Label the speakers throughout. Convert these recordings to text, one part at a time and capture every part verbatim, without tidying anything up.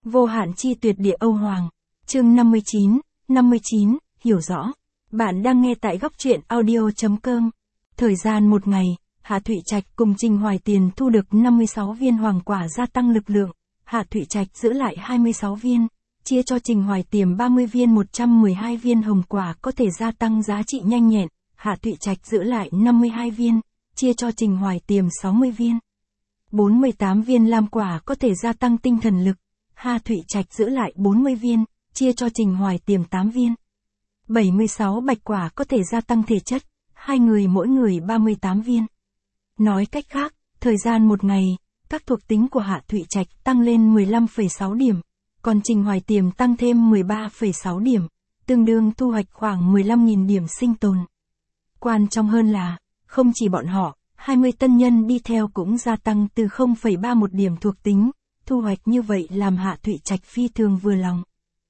Speaker 1: Vô hạn chi tuyệt địa Âu Hoàng. Chương năm mươi chín, năm mươi chín, hiểu rõ. Bạn đang nghe tại góc truyện audio chấm com. Thời gian một ngày, Hạ Thụy Trạch cùng Trình Hoài Tiền thu được năm mươi sáu viên hoàng quả gia tăng lực lượng. Hạ Thụy Trạch giữ lại hai mươi sáu viên, chia cho Trình Hoài Tiềm ba mươi viên một trăm mười hai viên hồng quả có thể gia tăng giá trị nhanh nhẹn. Hạ Thụy Trạch giữ lại năm mươi hai viên, chia cho Trình Hoài Tiềm sáu mươi viên. bốn mươi tám viên lam quả có thể gia tăng tinh thần lực. Hạ Thụy Trạch giữ lại bốn mươi viên, chia cho Trình Hoài Tiềm tám viên. bảy mươi sáu bạch quả có thể gia tăng thể chất, hai người mỗi người ba mươi tám viên. Nói cách khác, thời gian một ngày, các thuộc tính của Hạ Thụy Trạch tăng lên mười lăm phẩy sáu điểm, còn Trình Hoài Tiềm tăng thêm mười ba phẩy sáu điểm, tương đương thu hoạch khoảng mười lăm nghìn điểm sinh tồn. Quan trọng hơn là, không chỉ bọn họ, hai mươi tân nhân đi theo cũng gia tăng từ không phẩy ba mươi mốt điểm thuộc tính, thu hoạch như vậy làm Hạ Thụy Trạch phi thường vừa lòng.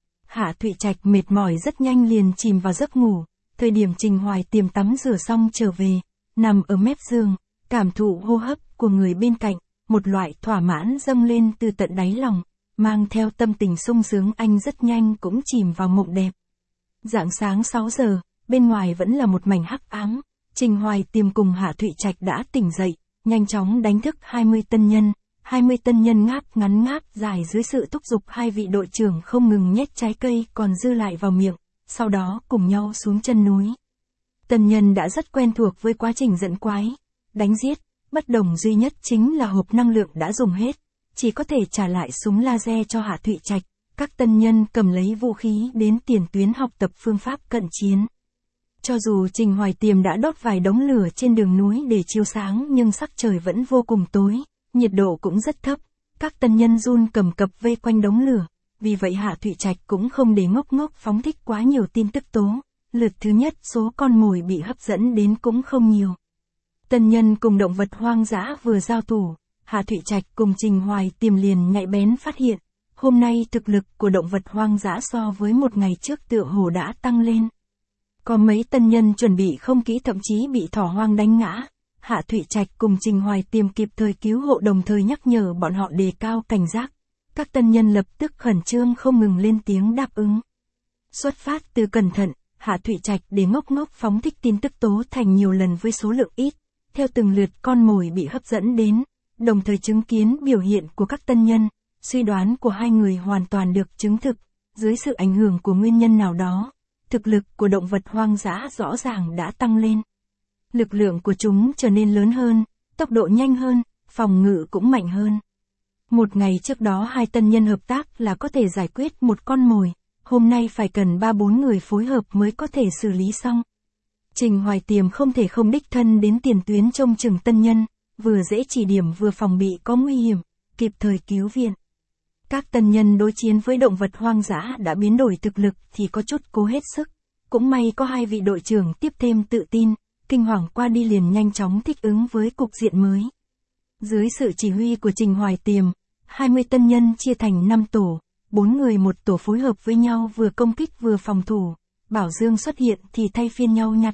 Speaker 1: Hạ Thụy Trạch mệt mỏi rất nhanh liền chìm vào giấc ngủ, thời điểm Trình Hoài Tiềm tắm rửa xong trở về, nằm ở mép giường, cảm thụ hô hấp của người bên cạnh, một loại thỏa mãn dâng lên từ tận đáy lòng, mang theo tâm tình sung sướng anh rất nhanh cũng chìm vào mộng đẹp. Rạng sáng sáu giờ, bên ngoài vẫn là một mảnh hắc ám, Trình Hoài Tiềm cùng Hạ Thụy Trạch đã tỉnh dậy, nhanh chóng đánh thức hai mươi tân nhân. hai mươi tân nhân ngáp ngắn ngáp dài dưới sự thúc giục hai vị đội trưởng không ngừng nhét trái cây còn dư lại vào miệng, sau đó cùng nhau xuống chân núi. Tân nhân đã rất quen thuộc với quá trình giận quái, đánh giết, bất đồng duy nhất chính là hộp năng lượng đã dùng hết, chỉ có thể trả lại súng laser cho Hạ Thụy Trạch. Các tân nhân cầm lấy vũ khí đến tiền tuyến học tập phương pháp cận chiến. Cho dù Trình Hoài Tiềm đã đốt vài đống lửa trên đường núi để chiếu sáng nhưng sắc trời vẫn vô cùng tối, nhiệt độ cũng rất thấp, các tân nhân run cầm cập vây quanh đống lửa, vì vậy Hạ Thụy Trạch cũng không để ngốc ngốc phóng thích quá nhiều tin tức tố, lượt thứ nhất số con mồi bị hấp dẫn đến cũng không nhiều. Tân nhân cùng động vật hoang dã vừa giao thủ, Hạ Thụy Trạch cùng Trình Hoài Tiềm liền nhạy bén phát hiện, hôm nay thực lực của động vật hoang dã so với một ngày trước tựa hồ đã tăng lên. Có mấy tân nhân chuẩn bị không kỹ thậm chí bị thỏ hoang đánh ngã. Hạ Thụy Trạch cùng Trình Hoài Tiềm kịp thời cứu hộ đồng thời nhắc nhở bọn họ đề cao cảnh giác. Các tân nhân lập tức khẩn trương không ngừng lên tiếng đáp ứng. Xuất phát từ cẩn thận, Hạ Thụy Trạch để ngốc ngốc phóng thích tin tức tố thành nhiều lần với số lượng ít, theo từng lượt con mồi bị hấp dẫn đến, đồng thời chứng kiến biểu hiện của các tân nhân, suy đoán của hai người hoàn toàn được chứng thực, dưới sự ảnh hưởng của nguyên nhân nào đó, thực lực của động vật hoang dã rõ ràng đã tăng lên. Lực lượng của chúng trở nên lớn hơn, tốc độ nhanh hơn, phòng ngự cũng mạnh hơn. Một ngày trước đó hai tân nhân hợp tác là có thể giải quyết một con mồi, hôm nay phải cần ba bốn người phối hợp mới có thể xử lý xong. Trình Hoài Tiềm không thể không đích thân đến tiền tuyến trông chừng tân nhân, vừa dễ chỉ điểm vừa phòng bị có nguy hiểm, kịp thời cứu viện. Các tân nhân đối chiến với động vật hoang dã đã biến đổi thực lực thì có chút cố hết sức, cũng may có hai vị đội trưởng tiếp thêm tự tin. Kinh hoàng qua đi liền nhanh chóng thích ứng với cục diện mới. Dưới sự chỉ huy của Trình Hoài Tiềm, hai mươi tân nhân chia thành năm tổ, bốn người một tổ phối hợp với nhau vừa công kích vừa phòng thủ, Bảo Dương xuất hiện thì thay phiên nhau nhặt.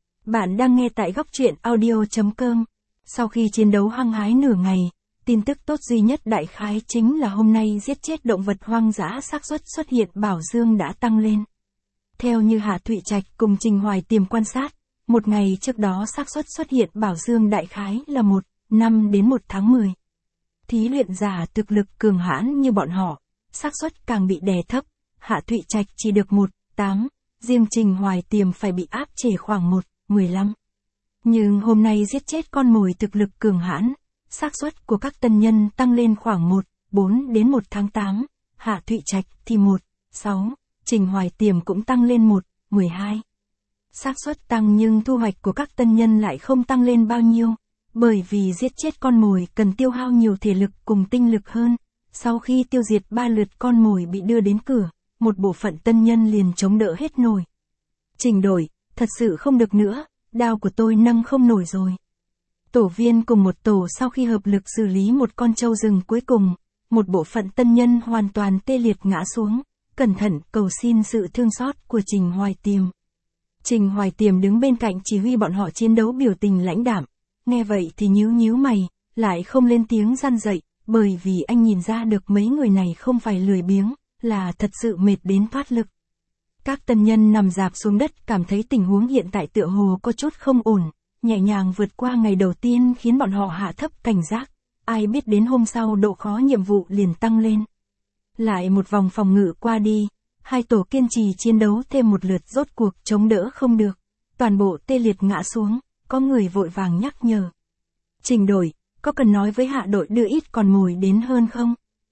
Speaker 1: Bạn đang nghe tại góc truyện audio chấm com. Sau khi chiến đấu hăng hái nửa ngày, tin tức tốt duy nhất đại khái chính là hôm nay giết chết động vật hoang dã xác suất xuất hiện Bảo Dương đã tăng lên. Theo như Hạ Thụy Trạch cùng Trình Hoài Tiềm quan sát, một ngày trước đó xác suất xuất hiện Bảo Dương đại khái là một, năm đến một tháng mười. Thí luyện giả thực lực cường hãn như bọn họ, xác suất càng bị đè thấp, Hạ Thụy Trạch chỉ được một, tám, riêng Trình Hoài Tiềm phải bị áp chế khoảng một, mười lăm. Nhưng hôm nay giết chết con mồi thực lực cường hãn, xác suất của các tân nhân tăng lên khoảng một, bốn đến một tháng tám, Hạ Thụy Trạch thì một, sáu, Trình Hoài Tiềm cũng tăng lên một, mười hai. Xác suất tăng nhưng thu hoạch của các tân nhân lại không tăng lên bao nhiêu, bởi vì giết chết con mồi cần tiêu hao nhiều thể lực cùng tinh lực hơn. Sau khi tiêu diệt ba lượt con mồi bị đưa đến cửa, một bộ phận tân nhân liền chống đỡ hết nổi. Trình đổi, thật sự không được nữa, đao của tôi nâng không nổi rồi. Tổ viên cùng một tổ sau khi hợp lực xử lý một con trâu rừng cuối cùng, một bộ phận tân nhân hoàn toàn tê liệt ngã xuống, cẩn thận cầu xin sự thương xót của Trình Hoài Tiềm. Trình Hoài Tiềm đứng bên cạnh chỉ huy bọn họ chiến đấu biểu tình lãnh đạm, nghe vậy thì nhíu nhíu mày, lại không lên tiếng răn dậy, bởi vì anh nhìn ra được mấy người này không phải lười biếng, là thật sự mệt đến thoát lực. Các tân nhân nằm rạp xuống đất cảm thấy tình huống hiện tại tựa hồ có chút không ổn, nhẹ nhàng vượt qua ngày đầu tiên khiến bọn họ hạ thấp cảnh giác, ai biết đến hôm sau độ khó nhiệm vụ liền tăng lên. Lại một vòng phòng ngự qua đi, hai tổ kiên trì chiến đấu thêm một lượt rốt cuộc chống đỡ không được, toàn bộ tê liệt ngã xuống, có người vội vàng nhắc nhở. Trình đội, có cần nói với Hạ đội đưa ít còn mồi đến hơn không?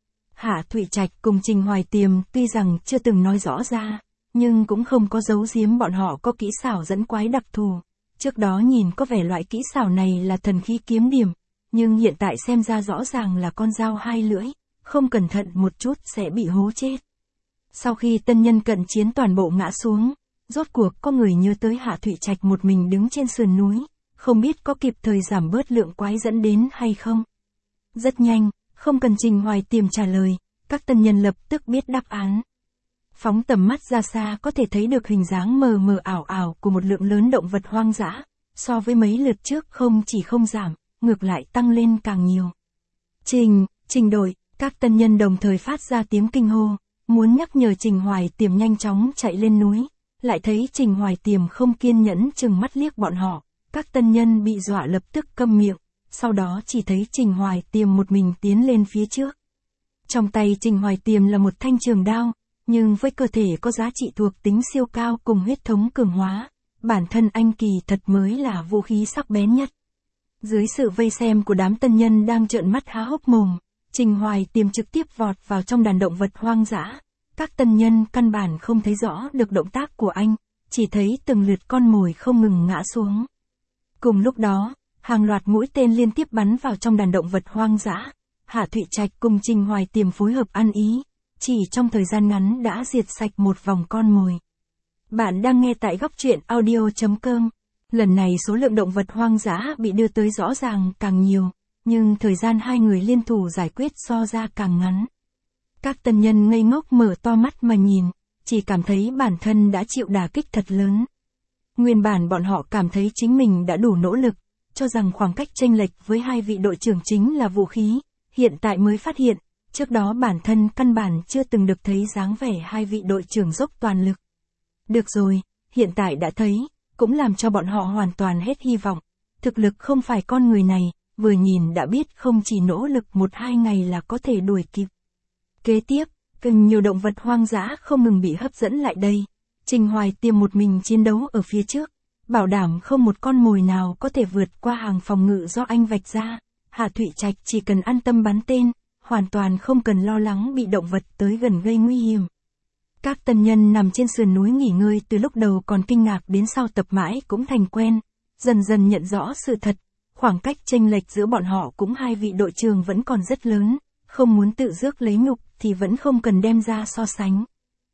Speaker 1: Hạ Thụy Trạch cùng Trình Hoài Tiềm tuy rằng chưa từng nói rõ ra, nhưng cũng không có giấu giếm bọn họ có kỹ xảo dẫn quái đặc thù. Trước đó nhìn có vẻ loại kỹ xảo này là thần khí kiếm điểm, nhưng hiện tại xem ra rõ ràng là con dao hai lưỡi, không cẩn thận một chút sẽ bị hố chết. Sau khi tân nhân cận chiến toàn bộ ngã xuống, rốt cuộc có người nhớ tới Hạ Thụy Trạch một mình đứng trên sườn núi, không biết có kịp thời giảm bớt lượng quái dẫn đến hay không. Rất nhanh, không cần Trình Hoài Tiềm trả lời, các tân nhân lập tức biết đáp án. Phóng tầm mắt ra xa có thể thấy được hình dáng mờ mờ ảo ảo của một lượng lớn động vật hoang dã, so với mấy lượt trước không chỉ không giảm, ngược lại tăng lên càng nhiều. Trình, Trình đội, các tân nhân đồng thời phát ra tiếng kinh hô, muốn nhắc nhở Trình Hoài Tiềm nhanh chóng chạy lên núi, lại thấy Trình Hoài Tiềm không kiên nhẫn chừng mắt liếc bọn họ, các tân nhân bị dọa lập tức câm miệng, sau đó chỉ thấy Trình Hoài Tiềm một mình tiến lên phía trước. Trong tay Trình Hoài Tiềm là một thanh trường đao, nhưng với cơ thể có giá trị thuộc tính siêu cao cùng huyết thống cường hóa, bản thân anh kỳ thật mới là vũ khí sắc bén nhất. Dưới sự vây xem của đám tân nhân đang trợn mắt há hốc mồm, Trình Hoài Tiềm trực tiếp vọt vào trong đàn động vật hoang dã. Các tân nhân căn bản không thấy rõ được động tác của anh, chỉ thấy từng lượt con mồi không ngừng ngã xuống. Cùng lúc đó, hàng loạt mũi tên liên tiếp bắn vào trong đàn động vật hoang dã. Hạ Thụy Trạch cùng Trình Hoài Tiềm phối hợp ăn ý, chỉ trong thời gian ngắn đã diệt sạch một vòng con mồi. Bạn đang nghe tại góc truyện audio chấm com. Lần này số lượng động vật hoang dã bị đưa tới rõ ràng càng nhiều, nhưng thời gian hai người liên thủ giải quyết so ra càng ngắn. Các tân nhân ngây ngốc mở to mắt mà nhìn, chỉ cảm thấy bản thân đã chịu đả kích thật lớn. Nguyên bản bọn họ cảm thấy chính mình đã đủ nỗ lực, cho rằng khoảng cách chênh lệch với hai vị đội trưởng chính là vũ khí, hiện tại mới phát hiện, trước đó bản thân căn bản chưa từng được thấy dáng vẻ hai vị đội trưởng dốc toàn lực. Được rồi, hiện tại đã thấy, cũng làm cho bọn họ hoàn toàn hết hy vọng. Thực lực không phải con người này, vừa nhìn đã biết không chỉ nỗ lực một hai ngày là có thể đuổi kịp. Kế tiếp, càng nhiều động vật hoang dã không ngừng bị hấp dẫn lại đây. Trình Hoài Tiềm một mình chiến đấu ở phía trước, bảo đảm không một con mồi nào có thể vượt qua hàng phòng ngự do anh vạch ra. Hạ Thụy Trạch chỉ cần an tâm bắn tên, hoàn toàn không cần lo lắng bị động vật tới gần gây nguy hiểm. Các tân nhân nằm trên sườn núi nghỉ ngơi từ lúc đầu còn kinh ngạc đến sau tập mãi cũng thành quen, dần dần nhận rõ sự thật, khoảng cách chênh lệch giữa bọn họ cũng hai vị đội trưởng vẫn còn rất lớn, không muốn tự rước lấy nhục thì vẫn không cần đem ra so sánh.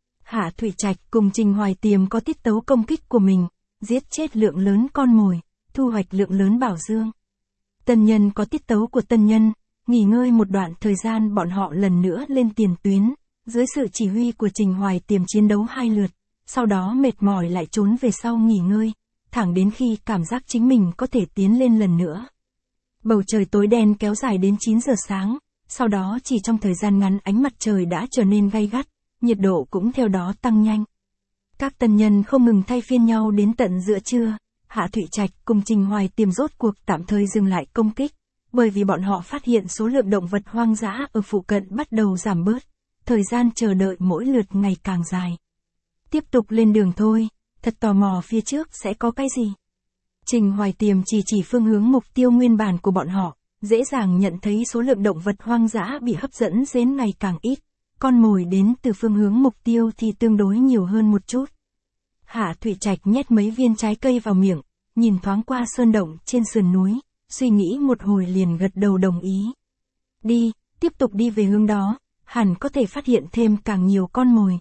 Speaker 1: Hạ Thụy Trạch cùng Trình Hoài Tiềm có tiết tấu công kích của mình, giết chết lượng lớn con mồi, thu hoạch lượng lớn bảo dương. Tân nhân có tiết tấu của tân nhân, nghỉ ngơi một đoạn thời gian bọn họ lần nữa lên tiền tuyến, dưới sự chỉ huy của Trình Hoài Tiềm chiến đấu hai lượt, sau đó mệt mỏi lại trốn về sau nghỉ ngơi, thẳng đến khi cảm giác chính mình có thể tiến lên lần nữa. Bầu trời tối đen kéo dài đến chín giờ sáng, sau đó chỉ trong thời gian ngắn ánh mặt trời đã trở nên gay gắt, nhiệt độ cũng theo đó tăng nhanh. Các tân nhân không ngừng thay phiên nhau đến tận giữa trưa, Hạ Thụy Trạch cùng Trình Hoài Tiềm rốt cuộc tạm thời dừng lại công kích, bởi vì bọn họ phát hiện số lượng động vật hoang dã ở phụ cận bắt đầu giảm bớt, thời gian chờ đợi mỗi lượt ngày càng dài. Tiếp tục lên đường thôi, thật tò mò phía trước sẽ có cái gì. Trình Hoài Tiềm chỉ chỉ phương hướng mục tiêu nguyên bản của bọn họ, dễ dàng nhận thấy số lượng động vật hoang dã bị hấp dẫn đến ngày càng ít, con mồi đến từ phương hướng mục tiêu thì tương đối nhiều hơn một chút. Hạ Thụy Trạch nhét mấy viên trái cây vào miệng, nhìn thoáng qua sơn động trên sườn núi, suy nghĩ một hồi liền gật đầu đồng ý. Đi, tiếp tục đi về hướng đó, hẳn có thể phát hiện thêm càng nhiều con mồi.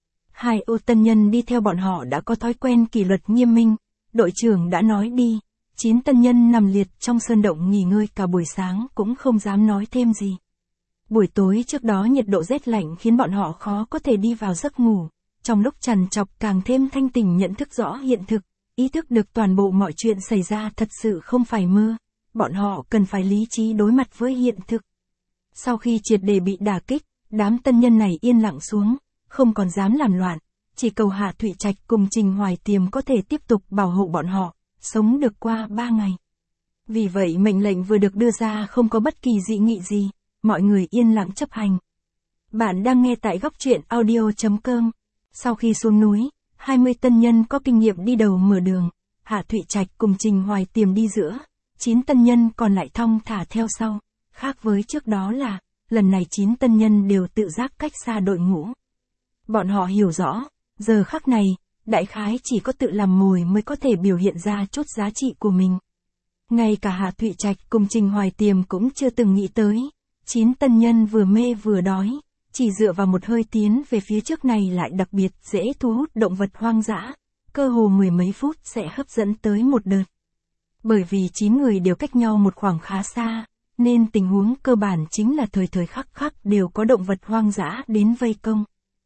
Speaker 1: Hai ô tân nhân đi theo bọn họ đã có thói quen kỷ luật nghiêm minh, đội trưởng đã nói đi, chín tân nhân nằm liệt trong sơn động nghỉ ngơi cả buổi sáng cũng không dám nói thêm gì. Buổi tối trước đó nhiệt độ rét lạnh khiến bọn họ khó có thể đi vào giấc ngủ, trong lúc trằn trọc càng thêm thanh tỉnh nhận thức rõ hiện thực, ý thức được toàn bộ mọi chuyện xảy ra thật sự không phải mơ, bọn họ cần phải lý trí đối mặt với hiện thực. Sau khi triệt để bị đả kích, đám tân nhân này yên lặng xuống, không còn dám làm loạn, chỉ cầu Hạ Thụy Trạch cùng Trình Hoài Tiềm có thể tiếp tục bảo hộ bọn họ, sống được qua ba ngày. Vì vậy mệnh lệnh vừa được đưa ra không có bất kỳ dị nghị gì, mọi người yên lặng chấp hành. Bạn đang nghe tại góc truyện audio chấm com. Sau khi xuống núi, hai mươi tân nhân có kinh nghiệm đi đầu mở đường, Hạ Thụy Trạch cùng Trình Hoài Tiềm đi giữa, chín tân nhân còn lại thong thả theo sau. Khác với trước đó là, lần này chín tân nhân đều tự giác cách xa đội ngũ. Bọn họ hiểu rõ, giờ khắc này, đại khái chỉ có tự làm mồi mới có thể biểu hiện ra chút giá trị của mình. Ngay cả Hạ Thụy Trạch cùng Trình Hoài Tiềm cũng chưa từng nghĩ tới, chín tân nhân vừa mê vừa đói, chỉ dựa vào một hơi tiến về phía trước này lại đặc biệt dễ thu hút động vật hoang dã, cơ hồ mười mấy phút sẽ hấp dẫn tới một đợt. Bởi vì chín người đều cách nhau một khoảng khá xa, nên tình huống cơ bản chính là thời thời khắc khắc đều có động vật hoang dã đến vây công.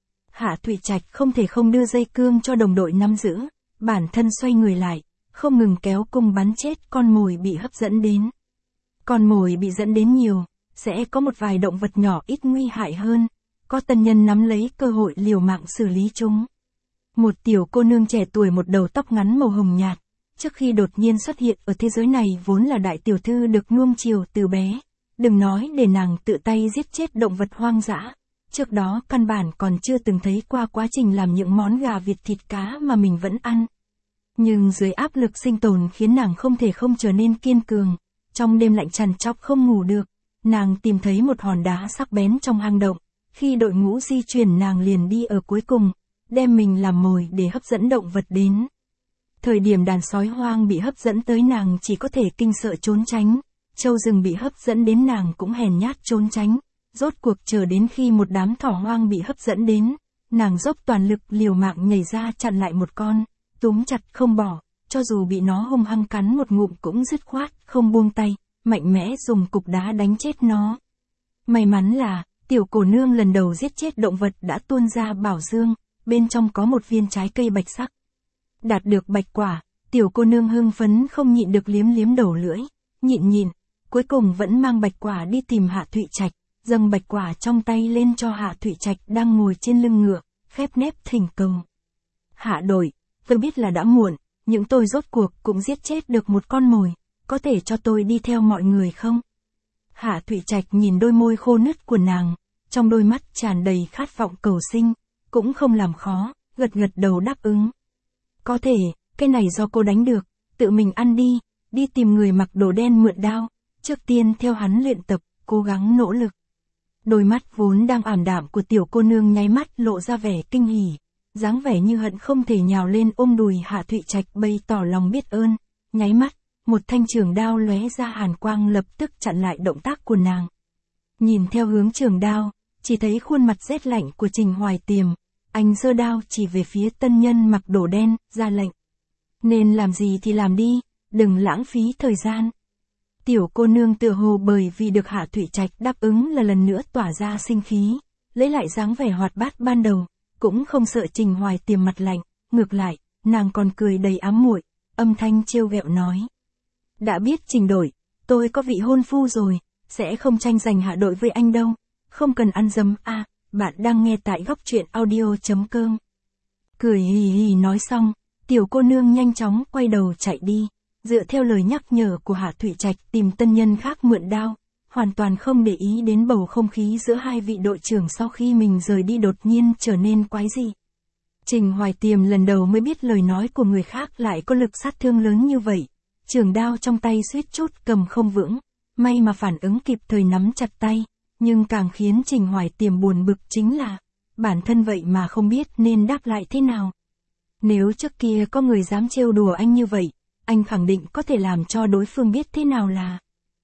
Speaker 1: Hạ Thụy Trạch không thể không đưa dây cương cho đồng đội nắm giữ, bản thân xoay người lại, không ngừng kéo cung bắn chết con mồi bị hấp dẫn đến. Con mồi bị dẫn đến nhiều, sẽ có một vài động vật nhỏ ít nguy hại hơn, có tân nhân nắm lấy cơ hội liều mạng xử lý chúng. Một tiểu cô nương trẻ tuổi một đầu tóc ngắn màu hồng nhạt, trước khi đột nhiên xuất hiện ở thế giới này vốn là đại tiểu thư được nuông chiều từ bé, đừng nói để nàng tự tay giết chết động vật hoang dã. Trước đó căn bản còn chưa từng thấy qua quá trình làm những món gà vịt thịt cá mà mình vẫn ăn. Nhưng dưới áp lực sinh tồn khiến nàng không thể không trở nên kiên cường. Trong đêm lạnh trằn trọc không ngủ được, nàng tìm thấy một hòn đá sắc bén trong hang động. Khi đội ngũ di chuyển nàng liền đi ở cuối cùng, đem mình làm mồi để hấp dẫn động vật đến. Thời điểm đàn sói hoang bị hấp dẫn tới nàng chỉ có thể kinh sợ trốn tránh, trâu rừng bị hấp dẫn đến nàng cũng hèn nhát trốn tránh. Rốt cuộc chờ đến khi một đám thỏ hoang bị hấp dẫn đến, nàng dốc toàn lực liều mạng nhảy ra chặn lại một con, túm chặt không bỏ, cho dù bị nó hung hăng cắn một ngụm cũng dứt khoát, không buông tay, mạnh mẽ dùng cục đá đánh chết nó. May mắn là, tiểu cô nương lần đầu giết chết động vật đã tuôn ra bảo dương, bên trong có một viên trái cây bạch sắc. Đạt được bạch quả, tiểu cô nương hưng phấn không nhịn được liếm liếm đầu lưỡi, nhịn nhịn, cuối cùng vẫn mang bạch quả đi tìm Hạ Thụy Trạch. Dâng bạch quả trong tay lên cho Hạ Thụy Trạch đang ngồi trên lưng ngựa, khép nép thỉnh cầu. Hạ đội, tôi biết là đã muộn, nhưng tôi rốt cuộc cũng giết chết được một con mồi, có thể cho tôi đi theo mọi người không? Hạ Thụy Trạch nhìn đôi môi khô nứt của nàng, trong đôi mắt tràn đầy khát vọng cầu sinh, cũng không làm khó, gật gật đầu đáp ứng. Có thể, cái này do cô đánh được, tự mình ăn đi, đi tìm người mặc đồ đen mượn đao, trước tiên theo hắn luyện tập, cố gắng nỗ lực. Đôi mắt vốn đang ảm đạm của tiểu cô nương nháy mắt lộ ra vẻ kinh hỉ, dáng vẻ như hận không thể nhào lên ôm đùi Hạ Thụy Trạch bày tỏ lòng biết ơn, nháy mắt, một thanh trường đao lóe ra hàn quang lập tức chặn lại động tác của nàng. Nhìn theo hướng trường đao, chỉ thấy khuôn mặt rét lạnh của Trình Hoài Tiềm, anh giơ đao chỉ về phía tân nhân mặc đồ đen, ra lệnh. Nên làm gì thì làm đi, đừng lãng phí thời gian. Tiểu cô nương tựa hồ bởi vì được Hạ Thụy Trạch đáp ứng là lần nữa tỏa ra sinh khí, lấy lại dáng vẻ hoạt bát ban đầu, cũng không sợ Trình Hoài Tiềm mặt lạnh, ngược lại, nàng còn cười đầy ám muội, âm thanh trêu ghẹo nói. Đã biết Trình đội, tôi có vị hôn phu rồi, sẽ không tranh giành Hạ đội với anh đâu, không cần ăn dấm a. À, bạn đang nghe tại góc truyện audio chấm com. Cười hì hì nói xong, tiểu cô nương nhanh chóng quay đầu chạy đi. Dựa theo lời nhắc nhở của Hạ Thụy Trạch tìm tân nhân khác mượn đao, hoàn toàn không để ý đến bầu không khí giữa hai vị đội trưởng sau khi mình rời đi đột nhiên trở nên quái dị. Trình Hoài Tiềm lần đầu mới biết lời nói của người khác lại có lực sát thương lớn như vậy, trường đao trong tay suýt chút cầm không vững, may mà phản ứng kịp thời nắm chặt tay, nhưng càng khiến Trình Hoài Tiềm buồn bực chính là, bản thân vậy mà không biết nên đáp lại thế nào. Nếu trước kia có người dám trêu đùa anh như vậy, anh khẳng định có thể làm cho đối phương biết thế nào là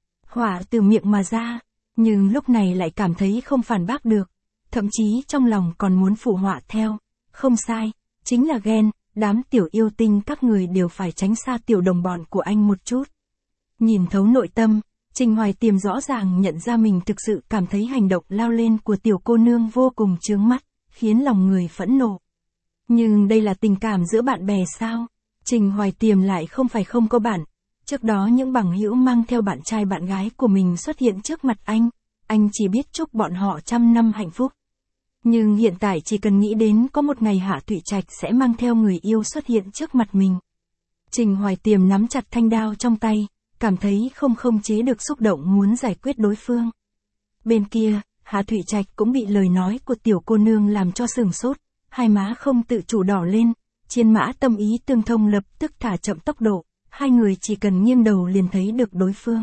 Speaker 1: hỏa từ miệng mà ra, nhưng lúc này lại cảm thấy không phản bác được, thậm chí trong lòng còn muốn phụ họa theo, không sai, chính là ghen, đám tiểu yêu tinh các người đều phải tránh xa tiểu đồng bọn của anh một chút. Nhìn thấu nội tâm, Trình Hoài Tiềm rõ ràng nhận ra mình thực sự cảm thấy hành động lao lên của tiểu cô nương vô cùng chướng mắt, khiến lòng người phẫn nộ. Nhưng đây là tình cảm giữa bạn bè sao? Trình Hoài Tiềm lại không phải không có bạn. Trước đó những bằng hữu mang theo bạn trai bạn gái của mình xuất hiện trước mặt anh, anh chỉ biết chúc bọn họ trăm năm hạnh phúc. Nhưng hiện tại chỉ cần nghĩ đến có một ngày Hạ Thụy Trạch sẽ mang theo người yêu xuất hiện trước mặt mình. Trình Hoài Tiềm nắm chặt thanh đao trong tay, cảm thấy không không chế được xúc động muốn giải quyết đối phương. Bên kia, Hạ Thụy Trạch cũng bị lời nói của tiểu cô nương làm cho sửng sốt, hai má không tự chủ đỏ lên, chiến mã tâm ý tương thông lập tức thả chậm tốc độ, hai người chỉ cần nghiêng đầu liền thấy được đối phương.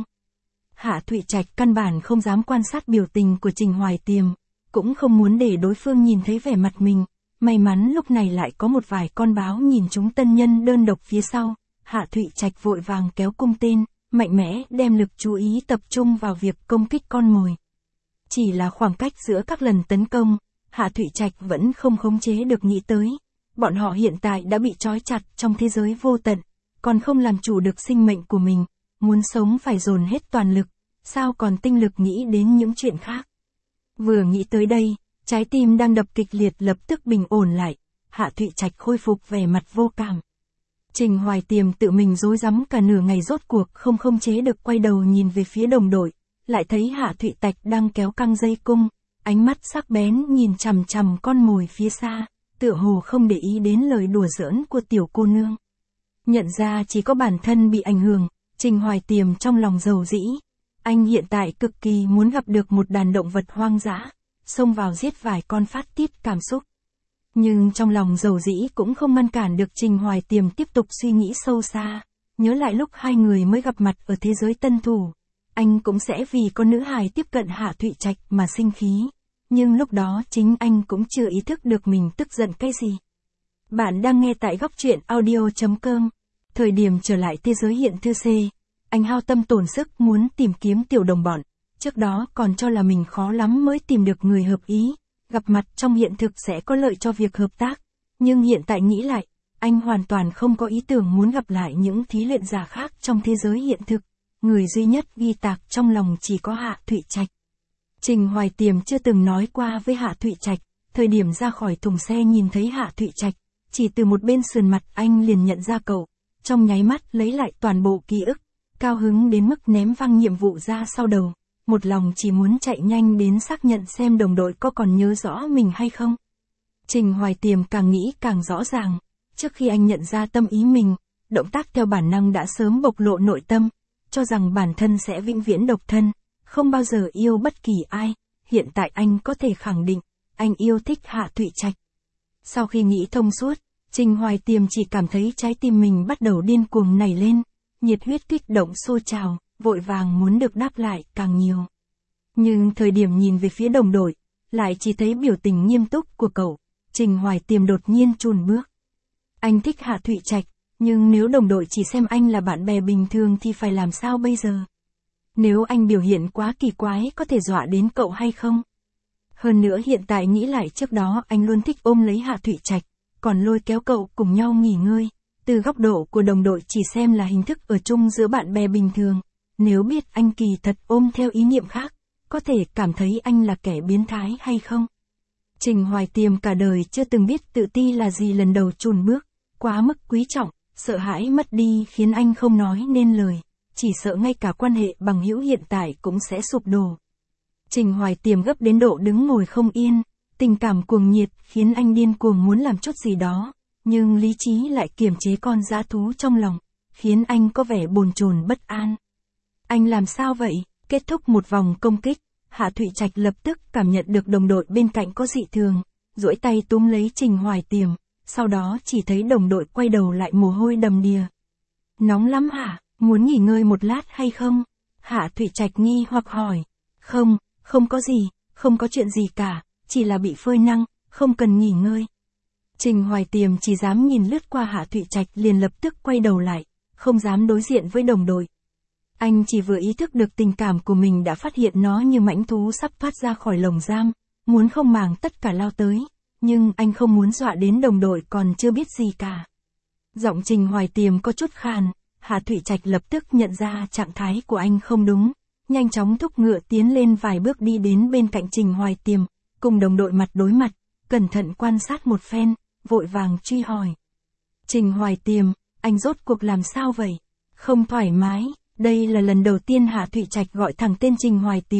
Speaker 1: Hạ Thụy Trạch căn bản không dám quan sát biểu tình của Trình Hoài Tiềm, cũng không muốn để đối phương nhìn thấy vẻ mặt mình, may mắn lúc này lại có một vài con báo nhìn chúng tân nhân đơn độc phía sau, Hạ Thụy Trạch vội vàng kéo cung tên, mạnh mẽ đem lực chú ý tập trung vào việc công kích con mồi. Chỉ là khoảng cách giữa các lần tấn công, Hạ Thụy Trạch vẫn không khống chế được nghĩ tới. Bọn họ hiện tại đã bị trói chặt trong thế giới vô tận, còn không làm chủ được sinh mệnh của mình, muốn sống phải dồn hết toàn lực, sao còn tinh lực nghĩ đến những chuyện khác. Vừa nghĩ tới đây, trái tim đang đập kịch liệt lập tức bình ổn lại, Hạ Thụy Trạch khôi phục vẻ mặt vô cảm. Trình Hoài Tiềm tự mình rối rắm cả nửa ngày rốt cuộc không khống chế được quay đầu nhìn về phía đồng đội, lại thấy Hạ Thụy Trạch đang kéo căng dây cung, ánh mắt sắc bén nhìn chằm chằm con mồi phía xa, tựa hồ không để ý đến lời đùa giỡn của tiểu cô nương. Nhận ra chỉ có bản thân bị ảnh hưởng, Trình Hoài Tiềm trong lòng dầu dĩ. Anh hiện tại cực kỳ muốn gặp được một đàn động vật hoang dã, xông vào giết vài con phát tiết cảm xúc. Nhưng trong lòng dầu dĩ cũng không ngăn cản được Trình Hoài Tiềm tiếp tục suy nghĩ sâu xa, nhớ lại lúc hai người mới gặp mặt ở thế giới tân thủ. Anh cũng sẽ vì con nữ hài tiếp cận Hạ Thụy Trạch mà sinh khí. Nhưng lúc đó chính anh cũng chưa ý thức được mình tức giận cái gì. Bạn đang nghe tại góc truyện audio chấm com. Thời điểm trở lại thế giới hiện thư C, anh hao tâm tổn sức muốn tìm kiếm tiểu đồng bọn. Trước đó còn cho là mình khó lắm mới tìm được người hợp ý. Gặp mặt trong hiện thực sẽ có lợi cho việc hợp tác. Nhưng hiện tại nghĩ lại, anh hoàn toàn không có ý tưởng muốn gặp lại những thí luyện giả khác trong thế giới hiện thực. Người duy nhất ghi tạc trong lòng chỉ có Hạ Thụy Trạch. Trình Hoài Tiềm chưa từng nói qua với Hạ Thụy Trạch, thời điểm ra khỏi thùng xe nhìn thấy Hạ Thụy Trạch, chỉ từ một bên sườn mặt anh liền nhận ra cậu, trong nháy mắt lấy lại toàn bộ ký ức, cao hứng đến mức ném văng nhiệm vụ ra sau đầu, một lòng chỉ muốn chạy nhanh đến xác nhận xem đồng đội có còn nhớ rõ mình hay không. Trình Hoài Tiềm càng nghĩ càng rõ ràng, trước khi anh nhận ra tâm ý mình, động tác theo bản năng đã sớm bộc lộ nội tâm, cho rằng bản thân sẽ vĩnh viễn độc thân, không bao giờ yêu bất kỳ ai, hiện tại anh có thể khẳng định, anh yêu thích Hạ Thụy Trạch. Sau khi nghĩ thông suốt, Trình Hoài Tiềm chỉ cảm thấy trái tim mình bắt đầu điên cuồng nảy lên, nhiệt huyết kích động sôi trào, vội vàng muốn được đáp lại càng nhiều. Nhưng thời điểm nhìn về phía đồng đội, lại chỉ thấy biểu tình nghiêm túc của cậu, Trình Hoài Tiềm đột nhiên chùn bước. Anh thích Hạ Thụy Trạch, nhưng nếu đồng đội chỉ xem anh là bạn bè bình thường thì phải làm sao bây giờ? Nếu anh biểu hiện quá kỳ quái có thể dọa đến cậu hay không? Hơn nữa hiện tại nghĩ lại trước đó anh luôn thích ôm lấy Hạ Thụy Trạch, còn lôi kéo cậu cùng nhau nghỉ ngơi. Từ góc độ của đồng đội chỉ xem là hình thức ở chung giữa bạn bè bình thường. Nếu biết anh kỳ thật ôm theo ý niệm khác, có thể cảm thấy anh là kẻ biến thái hay không? Trình Hoài Tiềm cả đời chưa từng biết tự ti là gì, lần đầu chùn bước, quá mức quý trọng, sợ hãi mất đi khiến anh không nói nên lời, chỉ sợ ngay cả quan hệ bằng hữu hiện tại cũng sẽ sụp đổ. Trình Hoài Tiềm gấp đến độ đứng ngồi không yên, tình cảm cuồng nhiệt khiến anh điên cuồng muốn làm chút gì đó, nhưng lý trí lại kiềm chế con dã thú trong lòng, khiến anh có vẻ bồn chồn bất an. Anh làm sao vậy? Kết thúc một vòng công kích, Hạ Thụy Trạch lập tức cảm nhận được đồng đội bên cạnh có dị thường, duỗi tay túm lấy Trình Hoài Tiềm, sau đó chỉ thấy đồng đội quay đầu lại mồ hôi đầm đìa. Nóng lắm hả? Muốn nghỉ ngơi một lát hay không? Hạ Thụy Trạch nghi hoặc hỏi. Không, không có gì, không có chuyện gì cả, chỉ là bị phơi nắng, không cần nghỉ ngơi. Trình Hoài Tiềm chỉ dám nhìn lướt qua Hạ Thụy Trạch liền lập tức quay đầu lại, không dám đối diện với đồng đội. Anh chỉ vừa ý thức được tình cảm của mình đã phát hiện nó như mãnh thú sắp thoát ra khỏi lồng giam, muốn không màng tất cả lao tới, nhưng anh không muốn dọa đến đồng đội còn chưa biết gì cả. Giọng Trình Hoài Tiềm có chút khàn, Hạ Thụy Trạch lập tức nhận ra trạng thái của anh không đúng, nhanh chóng thúc ngựa tiến lên vài bước đi đến bên cạnh Trình Hoài Tiềm, cùng đồng đội mặt đối mặt, cẩn thận quan sát một phen, vội vàng truy hỏi. Trình Hoài Tiềm, anh rốt cuộc làm sao vậy? Không thoải mái. Đây là lần đầu tiên Hạ Thụy Trạch gọi thẳng tên Trình Hoài Tiềm,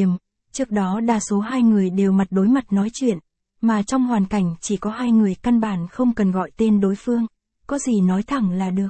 Speaker 1: trước đó đa số hai người đều mặt đối mặt nói chuyện, mà trong hoàn cảnh chỉ có hai người căn bản không cần gọi tên đối phương, có gì nói thẳng là được.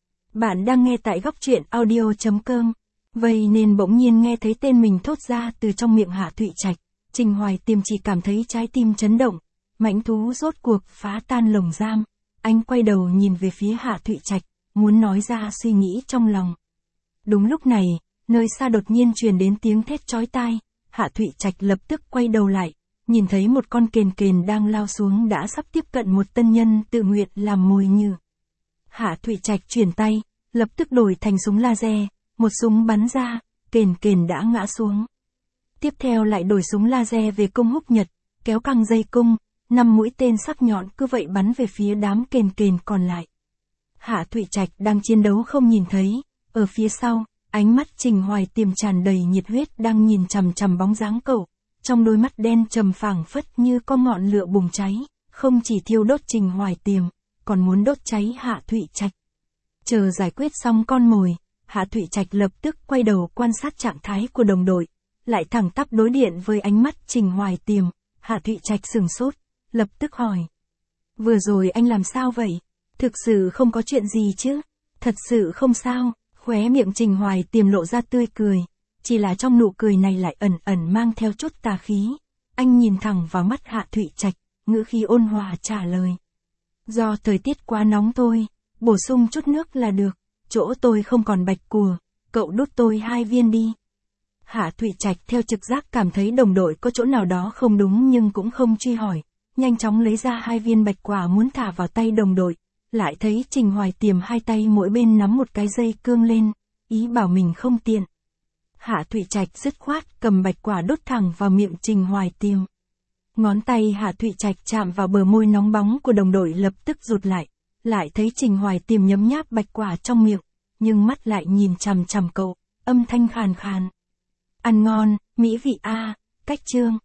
Speaker 1: Bạn đang nghe tại góc truyện audio chấm com. Vậy nên bỗng nhiên nghe thấy tên mình thốt ra từ trong miệng Hạ Thụy Trạch, Trình Hoài Tiềm chỉ cảm thấy trái tim chấn động, mãnh thú rốt cuộc phá tan lồng giam. Anh quay đầu nhìn về phía Hạ Thụy Trạch, muốn nói ra suy nghĩ trong lòng. Đúng lúc này, nơi xa đột nhiên truyền đến tiếng thét chói tai, Hạ Thụy Trạch lập tức quay đầu lại, nhìn thấy một con kền kền đang lao xuống đã sắp tiếp cận một tân nhân tự nguyện làm mồi nhử. Hạ Thụy Trạch chuyển tay, lập tức đổi thành súng laser, một súng bắn ra, kền kền đã ngã xuống. Tiếp theo lại đổi súng laser về cung húc nhật, kéo căng dây cung, năm mũi tên sắc nhọn cứ vậy bắn về phía đám kền kền còn lại. Hạ Thụy Trạch đang chiến đấu không nhìn thấy, ở phía sau, ánh mắt Trình Hoài Tiềm tràn đầy nhiệt huyết đang nhìn chằm chằm bóng dáng cậu, trong đôi mắt đen trầm phảng phất như có ngọn lửa bùng cháy, không chỉ thiêu đốt Trình Hoài Tiềm, còn muốn đốt cháy Hạ Thụy Trạch. Chờ giải quyết xong con mồi, Hạ Thụy Trạch lập tức quay đầu quan sát trạng thái của đồng đội, lại thẳng tắp đối điện với ánh mắt Trình Hoài Tiềm. Hạ Thụy Trạch sừng sốt, lập tức hỏi: vừa rồi anh làm sao vậy? Thực sự không có chuyện gì chứ? Thật sự không sao. Khóe miệng Trình Hoài Tiềm lộ ra tươi cười, chỉ là trong nụ cười này lại ẩn ẩn mang theo chút tà khí. Anh nhìn thẳng vào mắt Hạ Thụy Trạch, ngữ khí ôn hòa trả lời: do thời tiết quá nóng thôi, bổ sung chút nước là được, chỗ tôi không còn bạch cùa, cậu đút tôi hai viên đi. Hạ Thụy Trạch theo trực giác cảm thấy đồng đội có chỗ nào đó không đúng nhưng cũng không truy hỏi, nhanh chóng lấy ra hai viên bạch quả muốn thả vào tay đồng đội, lại thấy Trình Hoài Tiềm hai tay mỗi bên nắm một cái dây cương lên, ý bảo mình không tiện. Hạ Thụy Trạch dứt khoát cầm bạch quả đốt thẳng vào miệng Trình Hoài Tiềm. Ngón tay Hạ Thụy Trạch chạm vào bờ môi nóng bóng của đồng đội lập tức rụt lại, lại thấy Trình Hoài Tiềm nhấm nháp bạch quả trong miệng, nhưng mắt lại nhìn chằm chằm cậu, âm thanh khàn khàn: ăn ngon, mỹ vị a, cách chương.